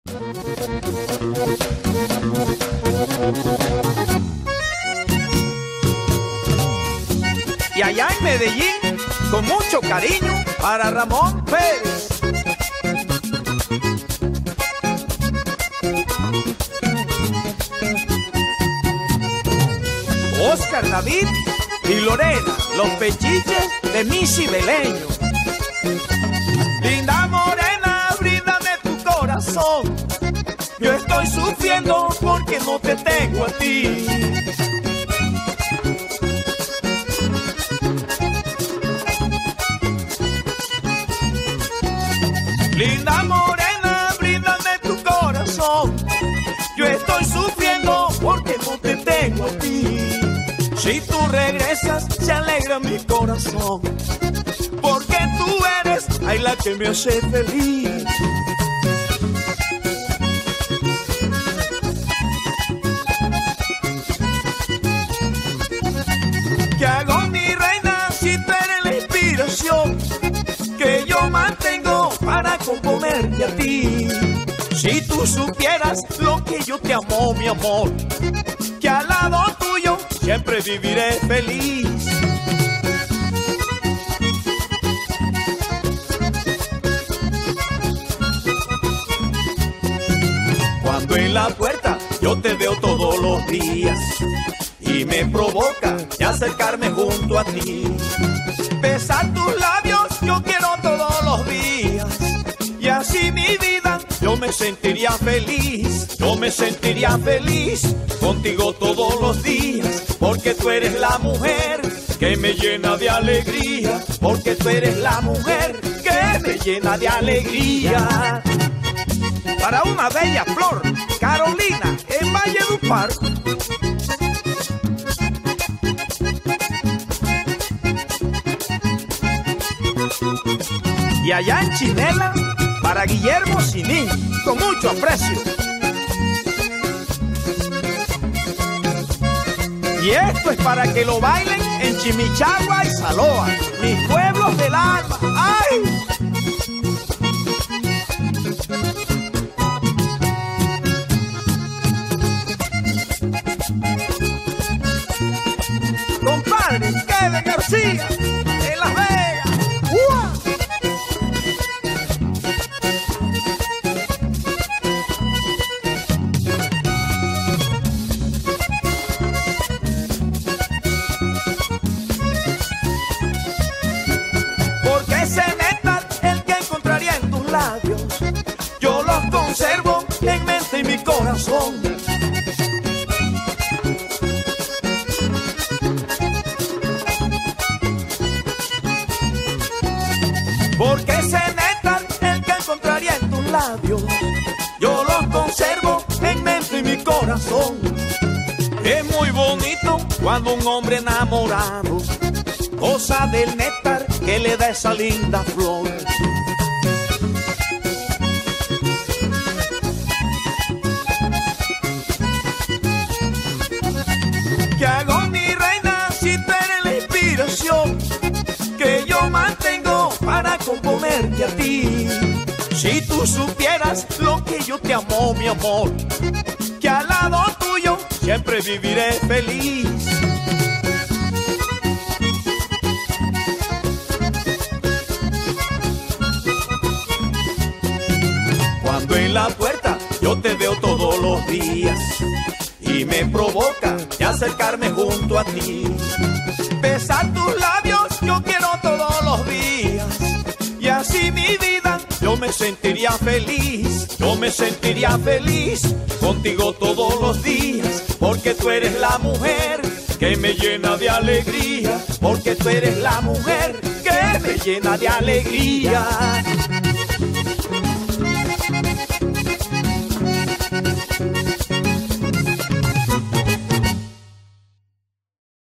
Y allá en Medellín, con mucho cariño, para Ramón Pérez. Oscar David y Lorena, los pechiches de mi cibeleño. Linda morena, bríndame tu corazón. Yo estoy sufriendo porque no te tengo a ti. Linda morena, bríndame tu corazón. Yo estoy sufriendo porque no te tengo a ti. Si tú regresas, se alegra mi corazón, porque tú eres, ay, la que me hace feliz. ¿Qué hago, mi reina, si tú eres la inspiración que yo mantengo para componerte a ti? Si tú supieras lo que yo te amo, mi amor, que al lado tuyo siempre viviré feliz. Cuando en la puerta yo te veo todos los días y me provoca de acercarme junto a ti. Besar tus labios yo quiero todos los días, y así mi vida yo me sentiría feliz. Yo me sentiría feliz contigo todos los días, porque tú eres la mujer que me llena de alegría, porque tú eres la mujer que me llena de alegría. Para una bella flor, Carolina, en Valledupar. Y allá en Chinela, para Guillermo Sinín, con mucho aprecio. Y esto es para que lo bailen en Chimichagua y Saloa, mis pueblos del alma. ¡Ay! Compadre, Kevin García, en Las Vegas. ¡Uah! Porque ese néctar, el que encontraría en tus labios, yo los conservo en mente y mi corazón. Porque ese néctar, el que encontraría en tus labios, yo los conservo en mente y mi corazón. Es muy bonito cuando un hombre enamorado goza del néctar que le da esa linda flor. ¿Qué hago, mi reina, si tú eres la inspiración que yo mantengo para componerte a ti? Si tú supieras lo que yo te amo, mi amor, que al lado tuyo siempre viviré feliz. Cuando en la puerta yo te veo todos los días y me provoca de acercarme junto a ti. Besar tus labios yo quiero todos los días, y así mi vida yo me sentiría feliz. Yo me sentiría feliz contigo todos los días, porque tú eres la mujer que me llena de alegría, porque tú eres la mujer que me llena de alegría.